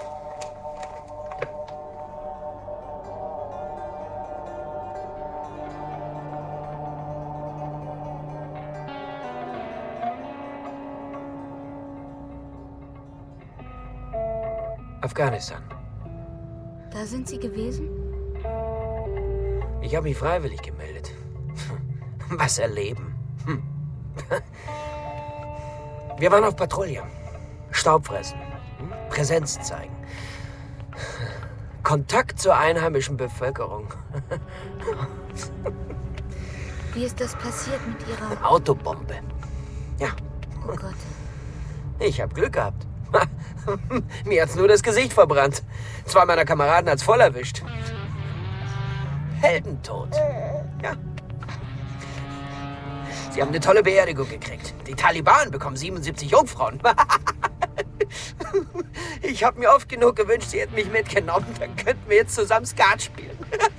Afghanistan. Da sind Sie gewesen? Ich habe mich freiwillig gemeldet. Was erleben. Hm. Wir waren auf Patrouille. Staub fressen. Präsenz zeigen. Kontakt zur einheimischen Bevölkerung. Wie ist das passiert mit Ihrer... Autobombe. Ja. Oh Gott. Ich hab Glück gehabt. Mir hat's nur das Gesicht verbrannt. Zwei meiner Kameraden hat's voll erwischt. Heldentod. Ja. Sie haben eine tolle Beerdigung gekriegt. Die Taliban bekommen siebenundsiebzig Jungfrauen. Ich habe mir oft genug gewünscht, sie hätten mich mitgenommen. Dann könnten wir jetzt zusammen Skat spielen.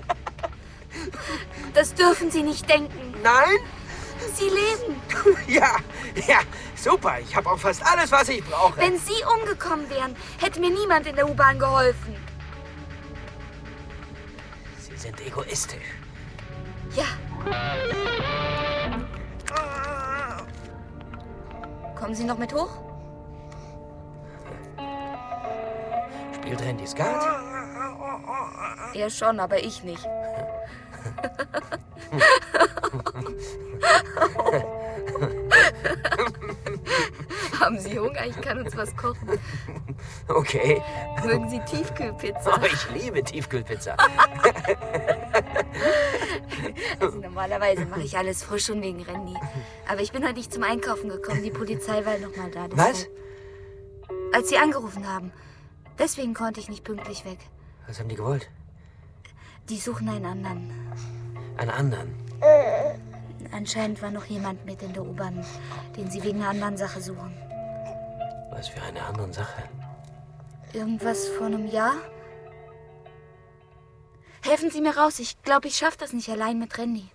Das dürfen Sie nicht denken. Nein? Sie leben. Ja, ja, super. Ich habe auch fast alles, was ich brauche. Wenn Sie umgekommen wären, hätte mir niemand in der U-Bahn geholfen. Sie sind egoistisch. Ja. Kommen Sie noch mit hoch? Spielt Randy Skat? Er schon, aber ich nicht. Haben Sie Hunger? Ich kann uns was kochen. Okay. Mögen Sie Tiefkühlpizza? Oh, ich liebe Tiefkühlpizza. Also normalerweise mache ich alles frisch und wegen Randy. Aber ich bin heute nicht zum Einkaufen gekommen. Die Polizei war noch mal da. Was? Als Sie angerufen haben. Deswegen konnte ich nicht pünktlich weg. Was haben die gewollt? Die suchen einen anderen. Einen anderen? Anscheinend war noch jemand mit in der U-Bahn, den sie wegen einer anderen Sache suchen. Was für eine andere Sache? Irgendwas vor einem Jahr? Helfen Sie mir raus. Ich glaube, ich schaffe das nicht allein mit Randy.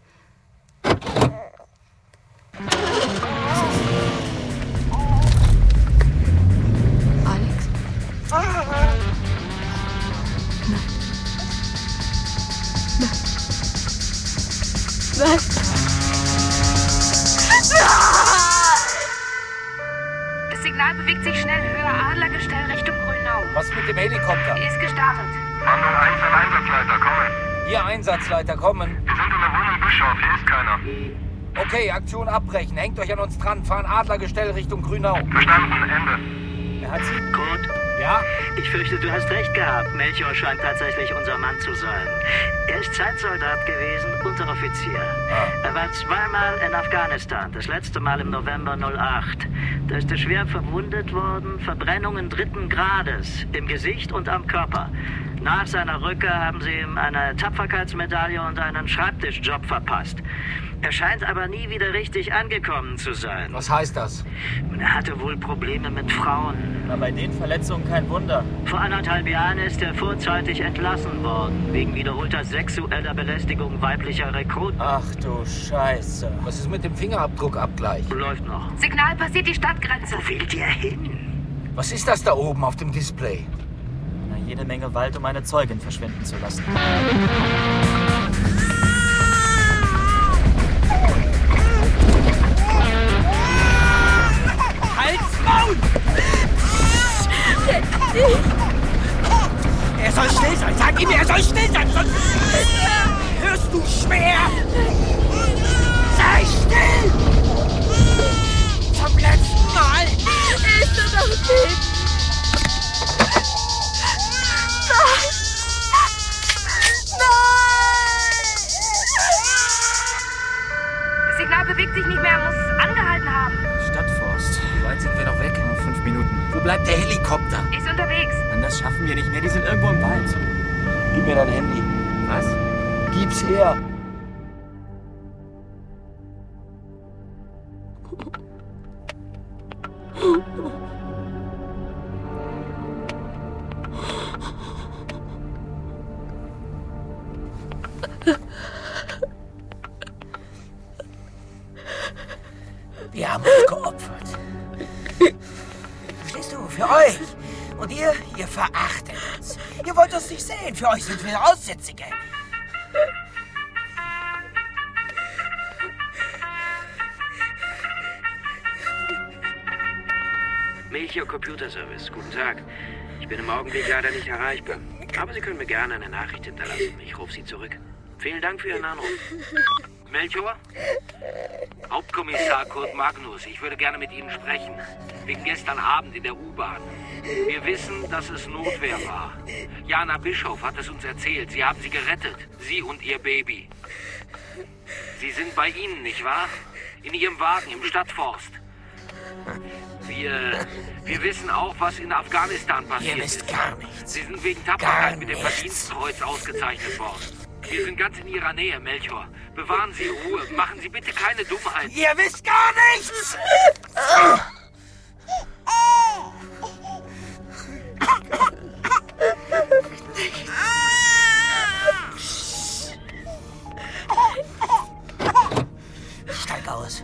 Alex? Nein. Das Signal bewegt sich schnell höher. Adlergestell Richtung Grünau. Was mit dem Helikopter? Ist gestartet. Mandel eins an Einsatzleiter, kommen. Hier Einsatzleiter, kommen. Wir sind in der Wohnung Bischof, hier ist keiner. Okay, Aktion abbrechen. Hängt euch an uns dran. Fahren Adlergestell Richtung Grünau. Verstanden, Ende. Er hat sie. Kurt? Ja? Ich fürchte, du hast recht gehabt. Melchior scheint tatsächlich unser Mann zu sein. Er ist Zeitsoldat gewesen, Unteroffizier. Ah. Er war zweimal in Afghanistan, das letzte Mal im November null acht. Da ist er schwer verwundet worden, Verbrennungen dritten Grades, im Gesicht und am Körper. Nach seiner Rückkehr haben sie ihm eine Tapferkeitsmedaille und einen Schreibtischjob verpasst. Er scheint aber nie wieder richtig angekommen zu sein. Was heißt das? Er hatte wohl Probleme mit Frauen. Na, bei den Verletzungen kein Wunder. Vor anderthalb Jahren ist er vorzeitig entlassen worden, wegen wiederholter sexueller Belästigung weiblicher Rekruten. Ach du Scheiße. Was ist mit dem Fingerabdruckabgleich? Läuft noch. Signal passiert die Stadtgrenze. Wo will der hin? Was ist das da oben auf dem Display? Na, jede Menge Wald, um eine Zeugin verschwinden zu lassen. Halt's Maul! Er soll still sein! Sag ihm, er soll still sein! Sonst hörst du schwer! Sei still! Zum letzten Mal! Ist er doch nicht! Nein! Nein! Das Signal bewegt sich nicht mehr. Er muss angehalten haben. Stadtforst. Wie weit sind wir noch weg? Oh, fünf Minuten. Wo bleibt der Helikopter? Ist unterwegs. Mann, das schaffen wir nicht mehr. Die sind irgendwo im Wald. Gib mir dein Handy. Was? Gib's her. Wir haben uns geopfert. Verstehst du? Für euch. Und ihr, ihr verachtet uns. Ihr wollt uns nicht sehen. Für euch sind wir Aussätzige. Melchior Computer Service, guten Tag. Ich bin im Augenblick leider nicht erreichbar. Aber Sie können mir gerne eine Nachricht hinterlassen. Ich rufe Sie zurück. Vielen Dank für Ihren Anruf. Melchior? Hauptkommissar Kurt Magnus, ich würde gerne mit Ihnen sprechen. Wegen gestern Abend in der U-Bahn. Wir wissen, dass es Notwehr war. Jana Bischof hat es uns erzählt. Sie haben sie gerettet. Sie und Ihr Baby. Sie sind bei Ihnen, nicht wahr? In Ihrem Wagen im Stadtforst. Wir, wir wissen auch, was in Afghanistan passiert Ihr wisst ist. gar nichts. Sie sind wegen Tapferkeit Gar mit dem nichts. Verdienstkreuz ausgezeichnet worden. Wir sind ganz in Ihrer Nähe, Melchior. Bewahren Sie Ruhe. Machen Sie bitte keine Dummheiten. Ihr wisst gar nichts! Steig aus.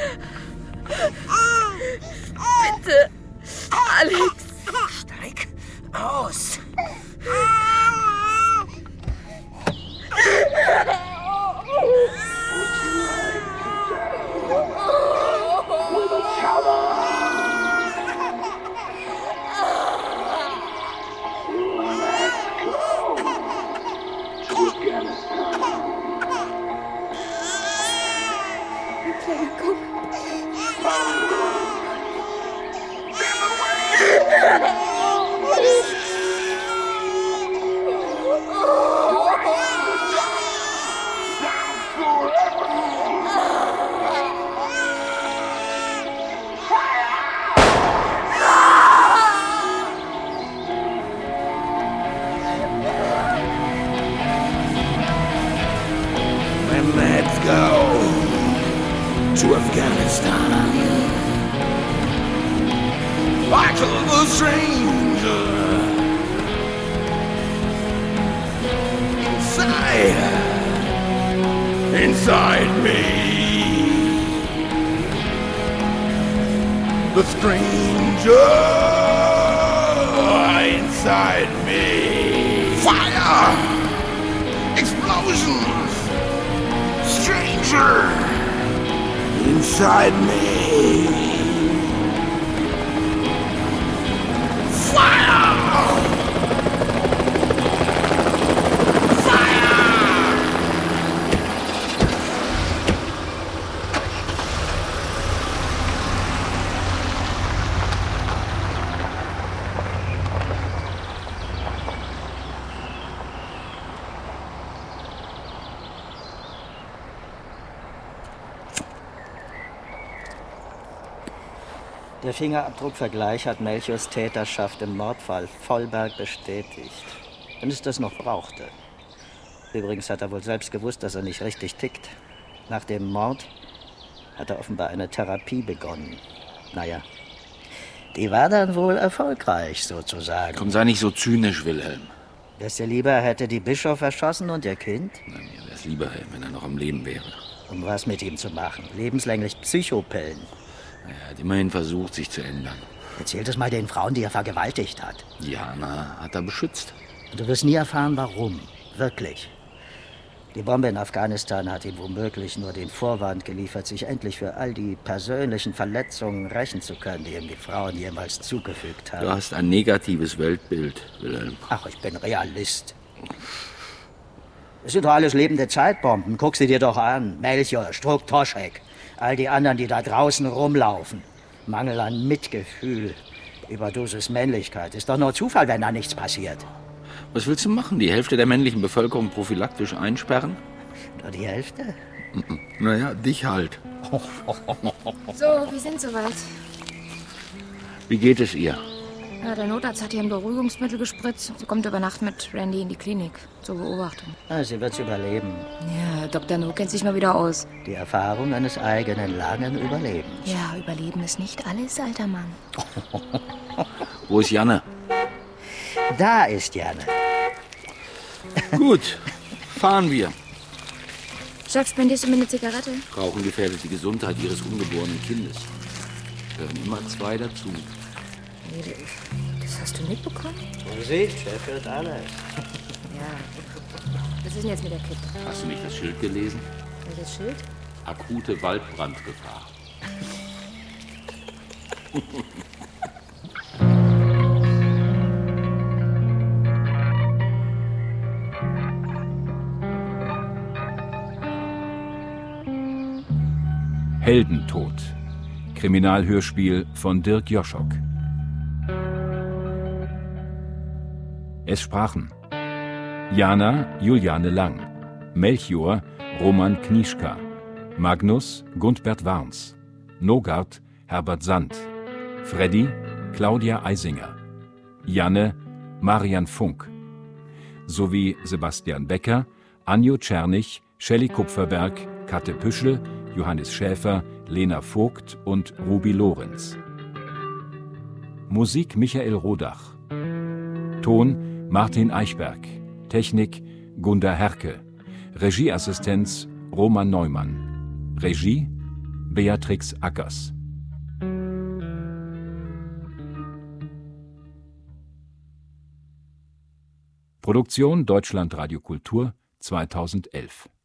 Bitte, Alex. Steig aus. And let's go to Afghanistan. Like a stranger inside, inside me. The stranger inside me. Fire! Explosions! Stranger inside me. Fire! Der Fingerabdruckvergleich hat Melchiors Täterschaft im Mordfall Vollberg bestätigt. Wenn es das noch brauchte. Übrigens hat er wohl selbst gewusst, dass er nicht richtig tickt. Nach dem Mord hat er offenbar eine Therapie begonnen. Naja, die war dann wohl erfolgreich, sozusagen. Komm, sei nicht so zynisch, Wilhelm. Wär's dir lieber, er hätte die Bischof erschossen und ihr Kind? Na, mir wär's lieber, wenn er noch am Leben wäre. Um was mit ihm zu machen? Lebenslänglich Psychopillen. Er hat immerhin versucht, sich zu ändern. Erzähl das mal den Frauen, die er vergewaltigt hat. Jana hat er beschützt. Und du wirst nie erfahren, warum. Wirklich. Die Bombe in Afghanistan hat ihm womöglich nur den Vorwand geliefert, sich endlich für all die persönlichen Verletzungen rächen zu können, die ihm die Frauen jemals zugefügt haben. Du hast ein negatives Weltbild, Wilhelm. Ach, ich bin Realist. Es sind doch alles lebende Zeitbomben. Guck sie dir doch an. Melchior, Struck, Toschek. All die anderen, die da draußen rumlaufen. Mangel an Mitgefühl. Überdosis Männlichkeit. Ist doch nur Zufall, wenn da nichts passiert. Was willst du machen? Die Hälfte der männlichen Bevölkerung prophylaktisch einsperren? Nur die Hälfte? Naja, dich halt. So, wir sind soweit. Wie geht es ihr? Ja, der Notarzt hat ihr ein Beruhigungsmittel gespritzt. Sie kommt über Nacht mit Randy in die Klinik zur Beobachtung. Ah, sie wird's überleben. Ja, Doktor No kennt sich mal wieder aus. Die Erfahrung eines eigenen langen Überlebens. Ja, Überleben ist nicht alles, alter Mann. Wo ist Janne? Da ist Janne. Gut, fahren wir. Chef, spendierst du mir eine Zigarette? Rauchen gefährdet die Gesundheit ihres ungeborenen Kindes. Gehören immer zwei dazu. Nee, das hast du mitbekommen? Musik, Chef hört alles. Ja. Was ist denn jetzt mit der Kid? Hast du nicht das Schild gelesen? Welches Schild? Akute Waldbrandgefahr. Heldentod. Kriminalhörspiel von Dirk Joschock. Es sprachen Jana Juliane Lang, Melchior Roman Knischka, Magnus Gundbert Warns, Nogart Herbert Sand. Freddy Claudia Eisinger. Janne Marian Funk. Sowie Sebastian Becker, Anjo Czernych, Shelley Kupferberg, Katte Püschel, Johannes Schäfer, Lena Vogt und Ruby Lorenz. Musik Michael Rodach. Ton Martin Eichberg. Technik Gunda Herke. Regieassistenz Roman Neumann. Regie Beatrix Ackers. Produktion Deutschlandradio Kultur zweitausendelf.